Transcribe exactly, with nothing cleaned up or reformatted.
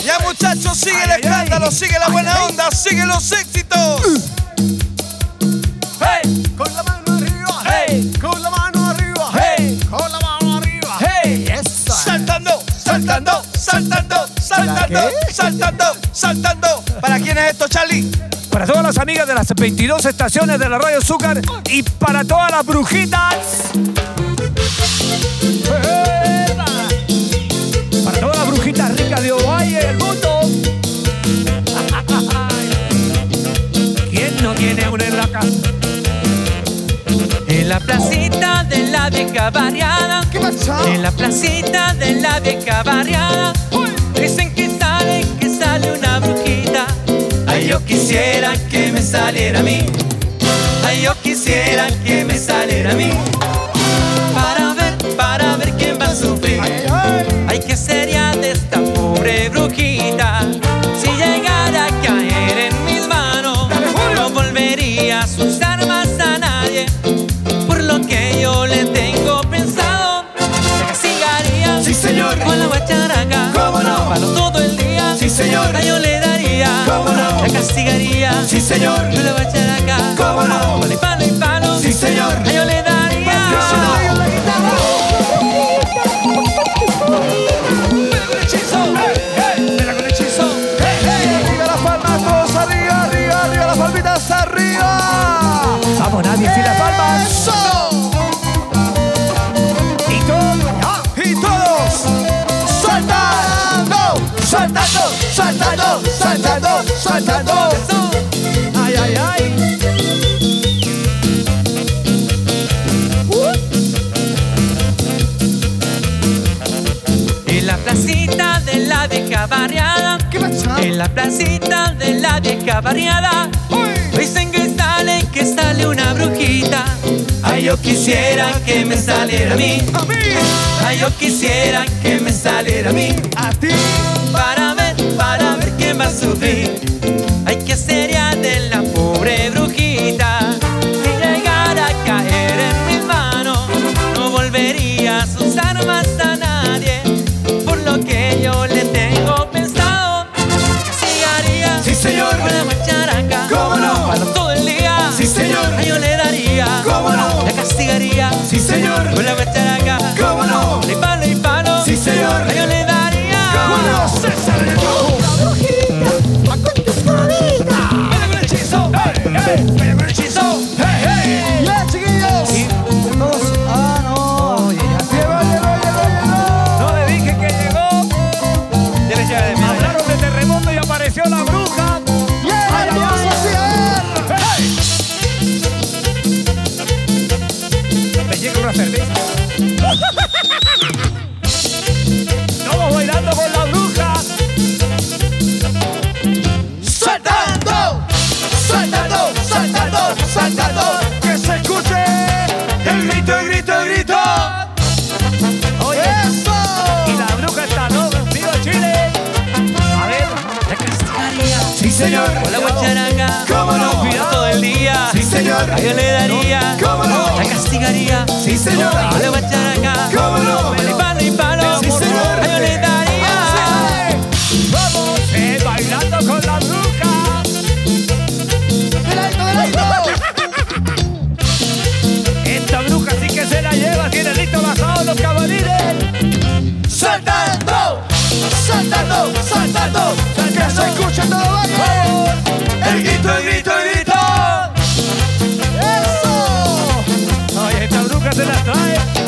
Ya muchachos, sigue el escándalo, sigue la buena onda, sigue los éxitos. Hey, con la mano arriba. Hey, con la mano arriba. Hey, con la mano arriba. Hey, eso. Saltando, saltando, saltando, saltando, saltando, saltando. ¿Para quién es esto, Charlie? Para todas las amigas de las veintidós estaciones de la Radio Azúcar y para todas las brujitas. Para todas las brujitas ricas de Ovalle del mundo. ¿Quién no tiene una en la casa? En la placita de la vieja barriada. ¿Qué pasó? En la placita de la vieja barriada. Dicen que sale, que sale una brujita. Ay, yo quisiera que me saliera a mí. Ay, yo quisiera que me saliera a mí. Para ver, para ver quién va a sufrir. Ay, ¿qué sería de esta pobre brujita? Si llegara a caer en mis manos, no volvería a usar más a nadie. Por lo que yo le tengo pensado, la castigaría. Sí, señor. Con la guacharaca. ¿Cómo no? Palo todo el día. Sí, señor. Ay, yo le daría. ¿Cómo no? La castigaría. Sí, señor. Con la guacharaca. ¿Cómo no? Palo y palo y palo. Sí, señor. Ay, yo le daría. Arriba las palmas, todos arriba, arriba, arriba las palmitas arriba. Vamos, nadie, si las palmas. ¡Eso! Y todos. Y todos saltando, saltando, saltando, saltando, saltando. Ay, ay, ay. En la placita de la vieja barriada. ¿Qué pasa? En la placita de la vieja barriada. Dicen que sale, que sale una brujita. Ay, yo quisiera que me saliera a mí. A mí, Ay, yo quisiera que me saliera a mí. a ti. Para ver, para ver quién va a sufrir. Ay, ¿qué sería de la pobre brujita? Si llegara a caer en mis manos, no volvería a usar más a nadie. Por lo que yo le tengo pensado, castigaría. Sí, señor. Con la guacharaca. ¿Cómo no? Palo todo el día. Sí, señor. Ay, yo le daría. ¿Cómo no? La castigaría. Sí, señor. Con la guacharaca. ¿Cómo no? Palo y palo y palo. Sí, señor. Ay, yo le daría. ¿Cómo no? César el Rojo. ¡Vaya con el hechizo! ¡Hey, hey! ¡Vaya con el hechizo! ¡Hey, hey! ¡Ya, chiquillos! Todos. Ah, no. Llegó, llegó, llegó, llegó. No le dije que llegó. Ya le lleva de mí. Hablaron de terremoto y apareció la bruja. ¡Yeah! ¡La vamos a hacer! Me llega una cerveza. Estamos bailando con la bruja. ¡Saltando! ¡Saltando! ¡Saltando! ¡Saltando! ¡Que se escuche! ¡El grito, el grito, el grito! Oye, ¡Eso! y la bruja está loca. ¡Viva Chile! A ver, La castigaría. ¡Sí, señor! Con la guacharaca. ¿Cómo no? Palo todo el día. ¡Sí, señor! Ay, yo le daría. ¿Cómo no? La castigaría. ¡Sí, señor! Con la guacharaca. ¿Cómo no? Palo y palo y palo. ¡Sí, señor! Ay, yo le daría. vamos, eh, bailando con la bruja. ¡Derecho, derecho! Esta bruja sí que se la lleva. Tiene listo bajado los cabalines. ¡Saltando! ¡Saltando! ¡Saltando! ¡Que se escuche todo Valle! ¡El grito, el grito, el grito! ¡Eso! Oye, esta bruja se la trae.